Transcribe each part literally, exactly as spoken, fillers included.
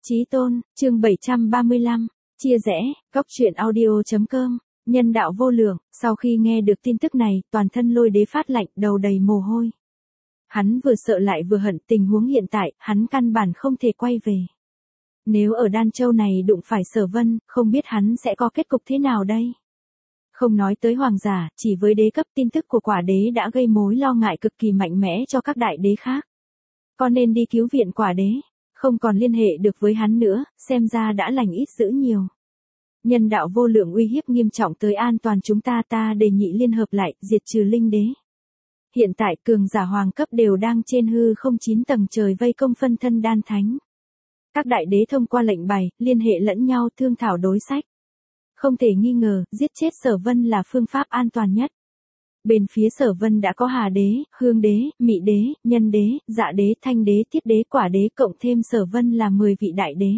Chí tôn, chương bảy trăm ba mươi lăm, chia rẽ, góc truyện audio chấm com, nhân đạo vô lượng. Sau khi nghe được tin tức này, toàn thân Lôi Đế phát lạnh, đầu đầy mồ hôi. Hắn vừa sợ lại vừa hận, tình huống hiện tại, hắn căn bản không thể quay về. Nếu ở Đan Châu này đụng phải Sở Vân, không biết hắn sẽ có kết cục thế nào đây? Không nói tới hoàng giả, chỉ với đế cấp, tin tức của quả đế đã gây mối lo ngại cực kỳ mạnh mẽ cho các đại đế khác. Có nên đi cứu viện quả đế? Không còn liên hệ được với hắn nữa, xem ra đã lành ít dữ nhiều. Nhân đạo vô lượng uy hiếp nghiêm trọng tới an toàn chúng ta, ta đề nghị liên hợp lại, diệt trừ linh đế. Hiện tại cường giả hoàng cấp đều đang trên hư không chín tầng trời vây công phân thân đan thánh. Các đại đế thông qua lệnh bài, liên hệ lẫn nhau thương thảo đối sách. Không thể nghi ngờ, giết chết Sở Vân là phương pháp an toàn nhất. Bên phía Sở Vân đã có Hà đế, Hương đế, Mị đế, Nhân đế, Dạ đế, Thanh đế, Thiết đế, Quả đế, cộng thêm Sở Vân là mười vị đại đế.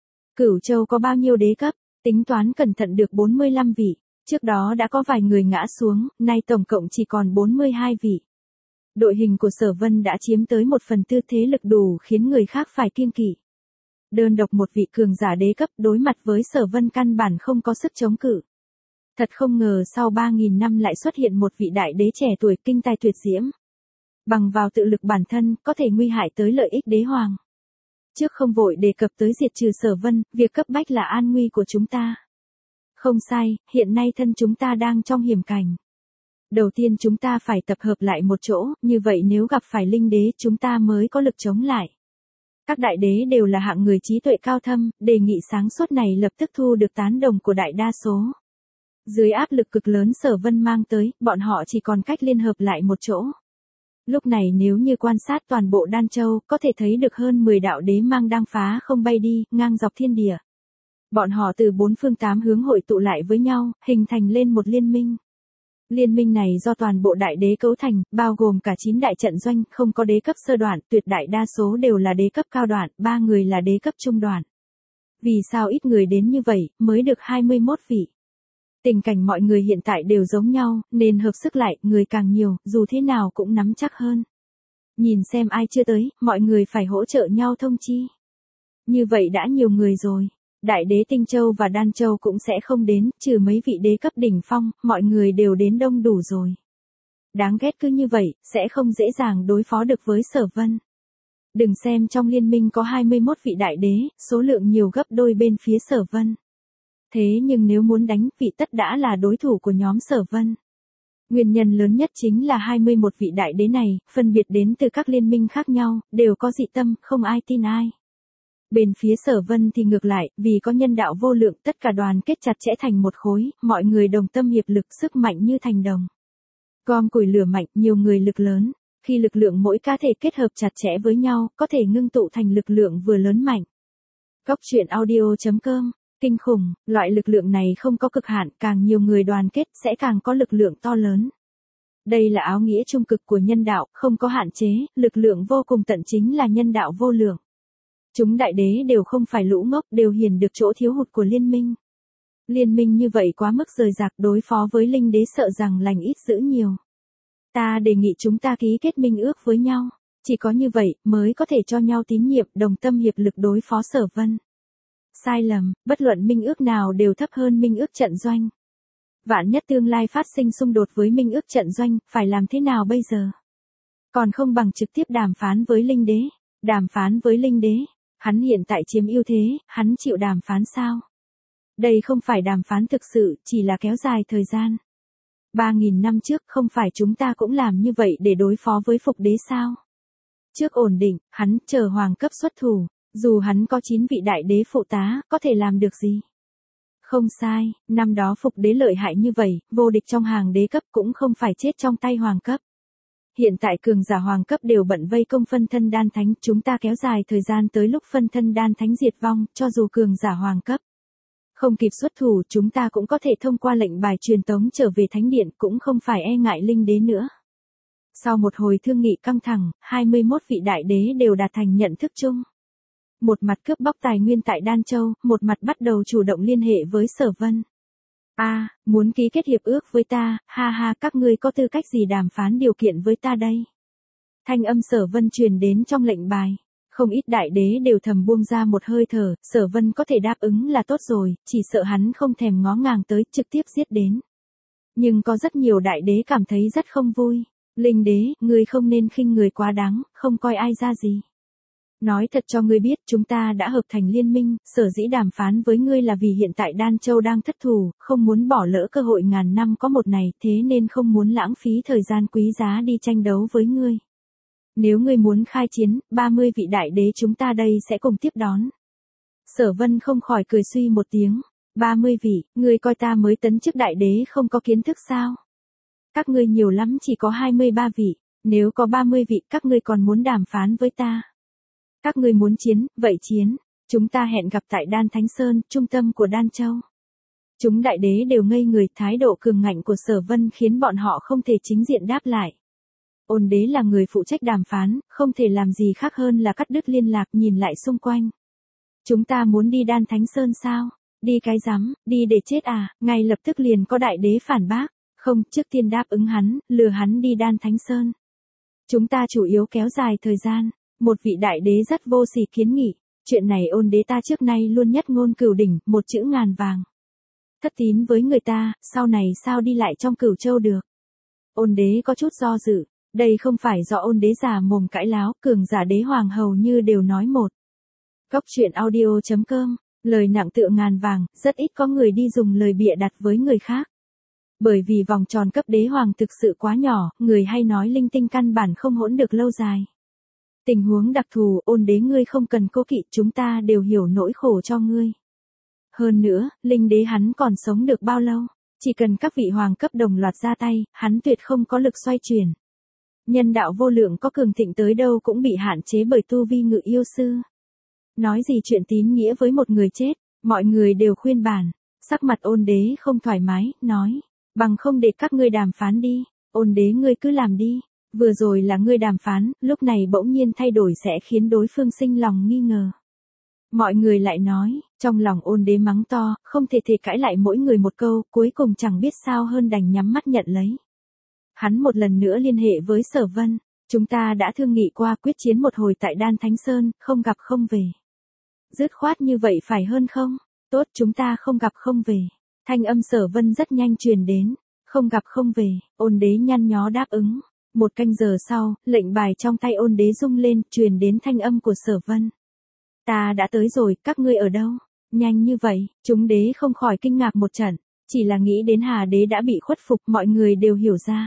Cửu Châu có bao nhiêu đế cấp? Tính toán cẩn thận được bốn mươi lăm vị. Trước đó đã có vài người ngã xuống, nay tổng cộng chỉ còn bốn mươi hai vị. Đội hình của Sở Vân đã chiếm tới một phần tư, thế lực đủ khiến người khác phải kiêng kỵ. Đơn độc một vị cường giả đế cấp đối mặt với Sở Vân căn bản không có sức chống cự. Thật không ngờ sau ba nghìn năm lại xuất hiện một vị đại đế trẻ tuổi kinh tài tuyệt diễm. Bằng vào tự lực bản thân, có thể nguy hại tới lợi ích đế hoàng. Trước không vội đề cập tới diệt trừ Sở Vân, việc cấp bách là an nguy của chúng ta. Không sai, hiện nay thân chúng ta đang trong hiểm cảnh. Đầu tiên chúng ta phải tập hợp lại một chỗ, như vậy nếu gặp phải linh đế chúng ta mới có lực chống lại. Các đại đế đều là hạng người trí tuệ cao thâm, đề nghị sáng suốt này lập tức thu được tán đồng của đại đa số. Dưới áp lực cực lớn Sở Vân mang tới, bọn họ chỉ còn cách liên hợp lại một chỗ. Lúc này nếu như quan sát toàn bộ Đan Châu, có thể thấy được hơn mười đạo đế mang đang phá không bay đi, ngang dọc thiên địa. Bọn họ từ bốn phương tám hướng hội tụ lại với nhau, hình thành lên một liên minh. Liên minh này do toàn bộ đại đế cấu thành, bao gồm cả chín đại trận doanh, không có đế cấp sơ đoạn, tuyệt đại đa số đều là đế cấp cao đoạn, ba người là đế cấp trung đoạn. Vì sao ít người đến như vậy, mới được hai mươi mốt vị? Tình cảnh mọi người hiện tại đều giống nhau, nên hợp sức lại, người càng nhiều, dù thế nào cũng nắm chắc hơn. Nhìn xem ai chưa tới, mọi người phải hỗ trợ nhau thông chi. Như vậy đã nhiều người rồi. Đại đế Tinh Châu và Đan Châu cũng sẽ không đến, trừ mấy vị đế cấp đỉnh phong, mọi người đều đến đông đủ rồi. Đáng ghét cứ như vậy, sẽ không dễ dàng đối phó được với Sở Vân. Đừng xem trong liên minh có hai mươi mốt vị đại đế, số lượng nhiều gấp đôi bên phía Sở Vân. Thế nhưng nếu muốn đánh, vị tất đã là đối thủ của nhóm Sở Vân. Nguyên nhân lớn nhất chính là hai mươi mốt vị đại đế này, phân biệt đến từ các liên minh khác nhau, đều có dị tâm, không ai tin ai. Bên phía Sở Vân thì ngược lại, vì có nhân đạo vô lượng, tất cả đoàn kết chặt chẽ thành một khối, mọi người đồng tâm hiệp lực, sức mạnh như thành đồng. Gom củi lửa mạnh, nhiều người lực lớn. Khi lực lượng mỗi cá thể kết hợp chặt chẽ với nhau, có thể ngưng tụ thành lực lượng vừa lớn mạnh. Góc truyện audio chấm com. Kinh khủng, loại lực lượng này không có cực hạn, càng nhiều người đoàn kết sẽ càng có lực lượng to lớn. Đây là áo nghĩa trung cực của nhân đạo, không có hạn chế, lực lượng vô cùng tận chính là nhân đạo vô lượng. Chúng đại đế đều không phải lũ ngốc, đều hiển được chỗ thiếu hụt của liên minh. Liên minh như vậy quá mức rời rạc, đối phó với linh đế sợ rằng lành ít dữ nhiều. Ta đề nghị chúng ta ký kết minh ước với nhau, chỉ có như vậy mới có thể cho nhau tín nhiệm, đồng tâm hiệp lực đối phó Sở Vân. Sai lầm, bất luận minh ước nào đều thấp hơn minh ước trận doanh. Vạn nhất tương lai phát sinh xung đột với minh ước trận doanh, phải làm thế nào bây giờ? Còn không bằng trực tiếp đàm phán với linh đế. Đàm phán với linh đế, hắn hiện tại chiếm ưu thế, hắn chịu đàm phán sao? Đây không phải đàm phán thực sự, chỉ là kéo dài thời gian. ba nghìn năm trước không phải chúng ta cũng làm như vậy để đối phó với Phục đế sao? Trước ổn định, hắn chờ hoàng cấp xuất thủ. Dù hắn có chín vị đại đế phụ tá, có thể làm được gì? Không sai, năm đó Phục đế lợi hại như vậy, vô địch trong hàng đế cấp cũng không phải chết trong tay hoàng cấp. Hiện tại cường giả hoàng cấp đều bận vây công phân thân đan thánh, chúng ta kéo dài thời gian tới lúc phân thân đan thánh diệt vong, cho dù cường giả hoàng cấp không kịp xuất thủ, chúng ta cũng có thể thông qua lệnh bài truyền tống trở về thánh điện, cũng không phải e ngại linh đế nữa. Sau một hồi thương nghị căng thẳng, hai mươi mốt vị đại đế đều đạt thành nhận thức chung. Một mặt cướp bóc tài nguyên tại Đan Châu, một mặt bắt đầu chủ động liên hệ với Sở Vân. A, à, muốn ký kết hiệp ước với ta, ha ha, các ngươi có tư cách gì đàm phán điều kiện với ta đây? Thanh âm Sở Vân truyền đến trong lệnh bài. Không ít đại đế đều thầm buông ra một hơi thở, Sở Vân có thể đáp ứng là tốt rồi, chỉ sợ hắn không thèm ngó ngàng tới, trực tiếp giết đến. Nhưng có rất nhiều đại đế cảm thấy rất không vui. Linh đế, ngươi không nên khinh người quá đáng, không coi ai ra gì. Nói thật cho ngươi biết, chúng ta đã hợp thành liên minh, sở dĩ đàm phán với ngươi là vì hiện tại Đan Châu đang thất thủ, không muốn bỏ lỡ cơ hội ngàn năm có một này, thế nên không muốn lãng phí thời gian quý giá đi tranh đấu với ngươi. Nếu ngươi muốn khai chiến, ba mươi vị đại đế chúng ta đây sẽ cùng tiếp đón. Sở Vân không khỏi cười suy một tiếng. ba mươi vị, ngươi coi ta mới tấn chức đại đế không có kiến thức sao? Các ngươi nhiều lắm chỉ có hai mươi ba vị, nếu có ba mươi vị các ngươi còn muốn đàm phán với ta. Các ngươi muốn chiến, vậy chiến, chúng ta hẹn gặp tại Đan Thánh Sơn, trung tâm của Đan Châu. Chúng đại đế đều ngây người, thái độ cường ngạnh của Sở Vân khiến bọn họ không thể chính diện đáp lại. Ôn đế là người phụ trách đàm phán, không thể làm gì khác hơn là cắt đứt liên lạc nhìn lại xung quanh. Chúng ta muốn đi Đan Thánh Sơn sao? Đi cái rắm, đi để chết à, ngay lập tức liền có đại đế phản bác. Không, trước tiên đáp ứng hắn, lừa hắn đi Đan Thánh Sơn. Chúng ta chủ yếu kéo dài thời gian. Một vị đại đế rất vô sỉ kiến nghị. Chuyện này ôn đế ta trước nay luôn nhất ngôn cửu đỉnh, một chữ ngàn vàng. Thất tín với người ta, sau này sao đi lại trong Cửu Châu được? Ôn đế có chút do dự. Đây không phải do ôn đế giả mồm cãi láo, cường giả đế hoàng hầu như đều nói một. Góc truyện audio chấm com, lời nặng tựa ngàn vàng, rất ít có người đi dùng lời bịa đặt với người khác. Bởi vì vòng tròn cấp đế hoàng thực sự quá nhỏ, người hay nói linh tinh căn bản không hỗn được lâu dài. Tình huống đặc thù, ôn đế ngươi không cần cố kỵ, chúng ta đều hiểu nỗi khổ cho ngươi. Hơn nữa, linh đế hắn còn sống được bao lâu, chỉ cần các vị hoàng cấp đồng loạt ra tay, hắn tuyệt không có lực xoay chuyển. Nhân đạo vô lượng có cường thịnh tới đâu cũng bị hạn chế bởi tu vi ngự yêu sư. Nói gì chuyện tín nghĩa với một người chết, mọi người đều khuyên bảo. Sắc mặt ôn đế không thoải mái, nói, bằng không để các ngươi đàm phán đi, ôn đế ngươi cứ làm đi, vừa rồi là ngươi đàm phán, lúc này bỗng nhiên thay đổi sẽ khiến đối phương sinh lòng nghi ngờ. Mọi người lại nói, trong lòng ôn đế mắng to, không thể thể cãi lại mỗi người một câu, cuối cùng chẳng biết sao hơn đành nhắm mắt nhận lấy. Hắn một lần nữa liên hệ với Sở Vân, chúng ta đã thương nghị qua quyết chiến một hồi tại Đan Thánh Sơn, không gặp không về. Dứt khoát như vậy phải hơn không? Tốt, chúng ta không gặp không về. Thanh âm Sở Vân rất nhanh truyền đến, không gặp không về, ôn đế nhăn nhó đáp ứng. Một canh giờ sau, lệnh bài trong tay ôn đế rung lên, truyền đến thanh âm của Sở Vân. Ta đã tới rồi, các ngươi ở đâu? Nhanh như vậy, chúng đế không khỏi kinh ngạc một trận, chỉ là nghĩ đến Hà đế đã bị khuất phục, mọi người đều hiểu ra.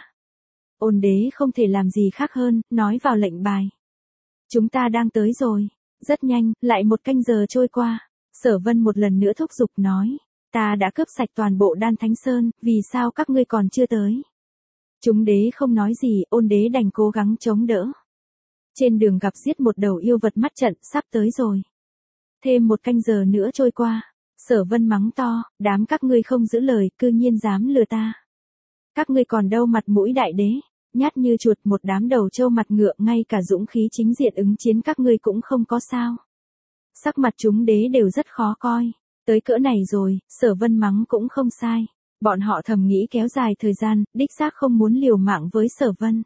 Ôn đế không thể làm gì khác hơn, nói vào lệnh bài. Chúng ta đang tới rồi. Rất nhanh, lại một canh giờ trôi qua. Sở Vân một lần nữa thúc giục nói. Ta đã cướp sạch toàn bộ Đan Thánh Sơn, vì sao các ngươi còn chưa tới? Chúng đế không nói gì, ôn đế đành cố gắng chống đỡ. Trên đường gặp giết một đầu yêu vật mắt trận, sắp tới rồi. Thêm một canh giờ nữa trôi qua. Sở Vân mắng to, đám các ngươi không giữ lời, cư nhiên dám lừa ta. Các ngươi còn đâu mặt mũi đại đế, nhát như chuột, một đám đầu trâu mặt ngựa, ngay cả dũng khí chính diện ứng chiến các ngươi cũng không có sao. Sắc mặt chúng đế đều rất khó coi. Tới cỡ này rồi, Sở Vân mắng cũng không sai. Bọn họ thầm nghĩ kéo dài thời gian, đích xác không muốn liều mạng với Sở Vân.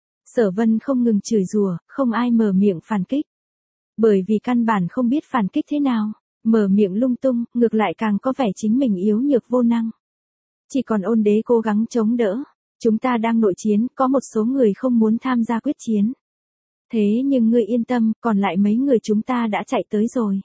Sở Vân không ngừng chửi rủa, không ai mở miệng phản kích. Bởi vì căn bản không biết phản kích thế nào, mở miệng lung tung, ngược lại càng có vẻ chính mình yếu nhược vô năng. Chỉ còn ôn đế cố gắng chống đỡ. Chúng ta đang nội chiến, có một số người không muốn tham gia quyết chiến. Thế nhưng ngươi yên tâm, còn lại mấy người chúng ta đã chạy tới rồi.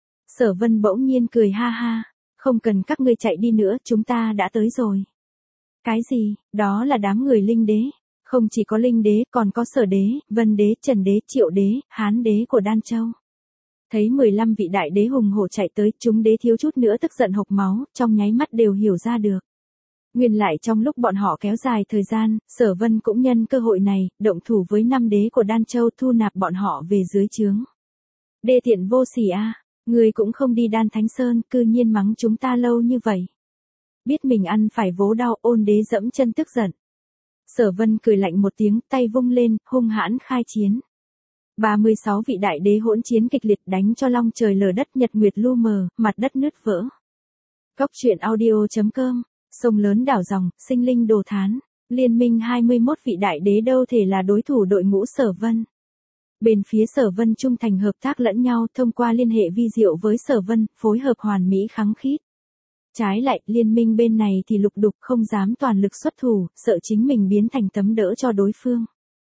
Sở Vân bỗng nhiên cười ha ha, không cần các ngươi chạy đi nữa, chúng ta đã tới rồi. Cái gì, đó là đám người linh đế. Không chỉ có linh đế, còn có Sở đế, Vân đế, Trần đế, Triệu đế, Hán đế của Đan Châu. Thấy mười lăm vị đại đế hùng hổ chạy tới, chúng đế thiếu chút nữa tức giận hộc máu, trong nháy mắt đều hiểu ra được. Nguyên lại trong lúc bọn họ kéo dài thời gian, Sở Vân cũng nhân cơ hội này, động thủ với năm đế của Đan Châu, thu nạp bọn họ về dưới trướng. Đê tiện vô sỉ a, người cũng không đi Đan Thánh Sơn, cư nhiên mắng chúng ta lâu như vậy. Biết mình ăn phải vố đau, ôn đế dẫm chân tức giận. Sở Vân cười lạnh một tiếng, tay vung lên, hung hãn khai chiến. ba mươi sáu vị đại đế hỗn chiến kịch liệt, đánh cho long trời lở đất, nhật nguyệt lu mờ, mặt đất nứt vỡ. Góc truyện audio chấm com. Sông lớn đảo dòng, sinh linh đồ thán, liên minh hai mươi mốt vị đại đế đâu thể là đối thủ đội ngũ Sở Vân. Bên phía Sở Vân trung thành hợp tác lẫn nhau thông qua liên hệ vi diệu với Sở Vân, phối hợp hoàn mỹ khăng khít. Trái lại, liên minh bên này thì lục đục không dám toàn lực xuất thủ, sợ chính mình biến thành tấm đỡ cho đối phương.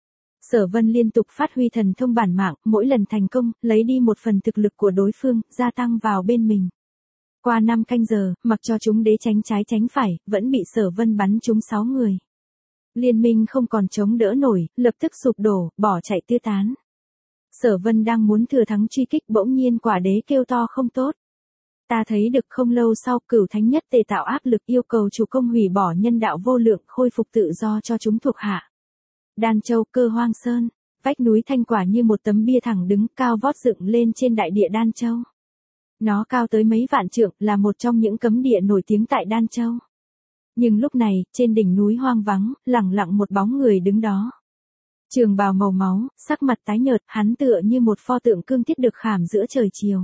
Sở Vân liên tục phát huy thần thông bản mạng, mỗi lần thành công, lấy đi một phần thực lực của đối phương, gia tăng vào bên mình. Qua năm canh giờ, mặc cho chúng đế tránh trái tránh phải, vẫn bị Sở Vân bắn trúng sáu người. Liên minh không còn chống đỡ nổi, lập tức sụp đổ, bỏ chạy tứ tán. Sở Vân đang muốn thừa thắng truy kích, bỗng nhiên quả đế kêu to không tốt. Ta thấy được không lâu sau, Cửu Thánh Nhất Tề tạo áp lực yêu cầu chủ công hủy bỏ nhân đạo vô lượng, khôi phục tự do cho chúng thuộc hạ. Đan Châu, Cơ Hoang Sơn, vách núi Thanh Quả như một tấm bia thẳng đứng cao vót dựng lên trên đại địa Đan Châu. Nó cao tới mấy vạn trượng, là một trong những cấm địa nổi tiếng tại Đan Châu. Nhưng lúc này, trên đỉnh núi hoang vắng, lẳng lặng một bóng người đứng đó. Trường bào màu máu, sắc mặt tái nhợt, hắn tựa như một pho tượng cương thiết được khảm giữa trời chiều.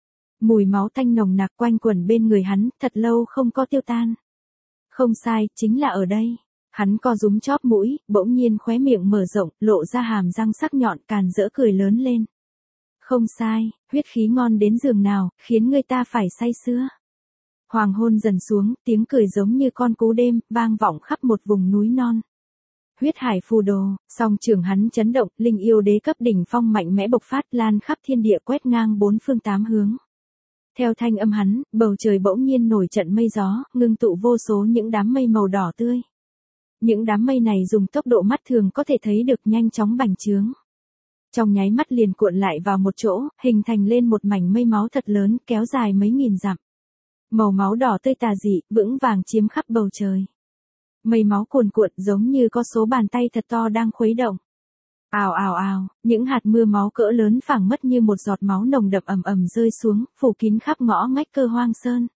Mùi máu tanh nồng nặc quanh quẩn bên người hắn, thật lâu không có tiêu tan. Không sai, chính là ở đây. Hắn co rúm chóp mũi, bỗng nhiên khóe miệng mở rộng, lộ ra hàm răng sắc nhọn, càn rỡ cười lớn lên. Không sai, huyết khí ngon đến giường nào, khiến người ta phải say sưa. Hoàng hôn dần xuống, tiếng cười giống như con cú đêm, vang vọng khắp một vùng núi non. Huyết hải phù đồ, song trường hắn chấn động, linh yêu đế cấp đỉnh phong mạnh mẽ bộc phát, lan khắp thiên địa, quét ngang bốn phương tám hướng. Theo thanh âm hắn, bầu trời bỗng nhiên nổi trận mây gió, ngưng tụ vô số những đám mây màu đỏ tươi. Những đám mây này dùng tốc độ mắt thường có thể thấy được nhanh chóng bành trướng. Trong nháy mắt liền cuộn lại vào một chỗ, hình thành lên một mảnh mây máu thật lớn, kéo dài mấy nghìn dặm. Màu máu đỏ tươi tà dị, vững vàng chiếm khắp bầu trời. Mây máu cuồn cuộn giống như có số bàn tay thật to đang khuấy động. Ào ào ào, những hạt mưa máu cỡ lớn phảng mất như một giọt máu nồng đậm ầm ầm rơi xuống, phủ kín khắp ngõ ngách Cơ Hoang Sơn.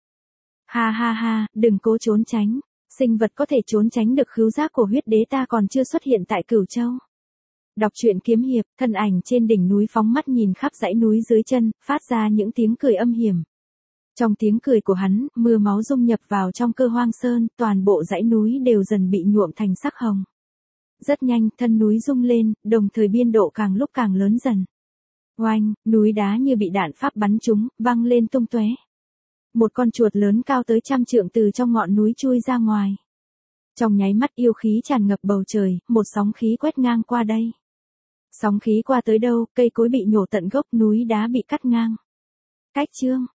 Ha ha ha, đừng cố trốn tránh. Sinh vật có thể trốn tránh được khứu giác của huyết đế ta còn chưa xuất hiện tại Cửu Châu. Đọc truyện kiếm hiệp, thân ảnh trên đỉnh núi phóng mắt nhìn khắp dãy núi dưới chân, phát ra những tiếng cười âm hiểm. Trong tiếng cười của hắn, mưa máu dung nhập vào trong Cơ Hoang Sơn, toàn bộ dãy núi đều dần bị nhuộm thành sắc hồng. Rất nhanh, thân núi rung lên, đồng thời biên độ càng lúc càng lớn dần. Oanh, núi đá như bị đạn pháp bắn trúng, văng lên tung tóe. Một con chuột lớn cao tới trăm trượng từ trong ngọn núi chui ra ngoài. Trong nháy mắt yêu khí tràn ngập bầu trời, một sóng khí quét ngang qua đây. Sóng khí qua tới đâu, cây cối bị nhổ tận gốc, núi đá bị cắt ngang. Cách chương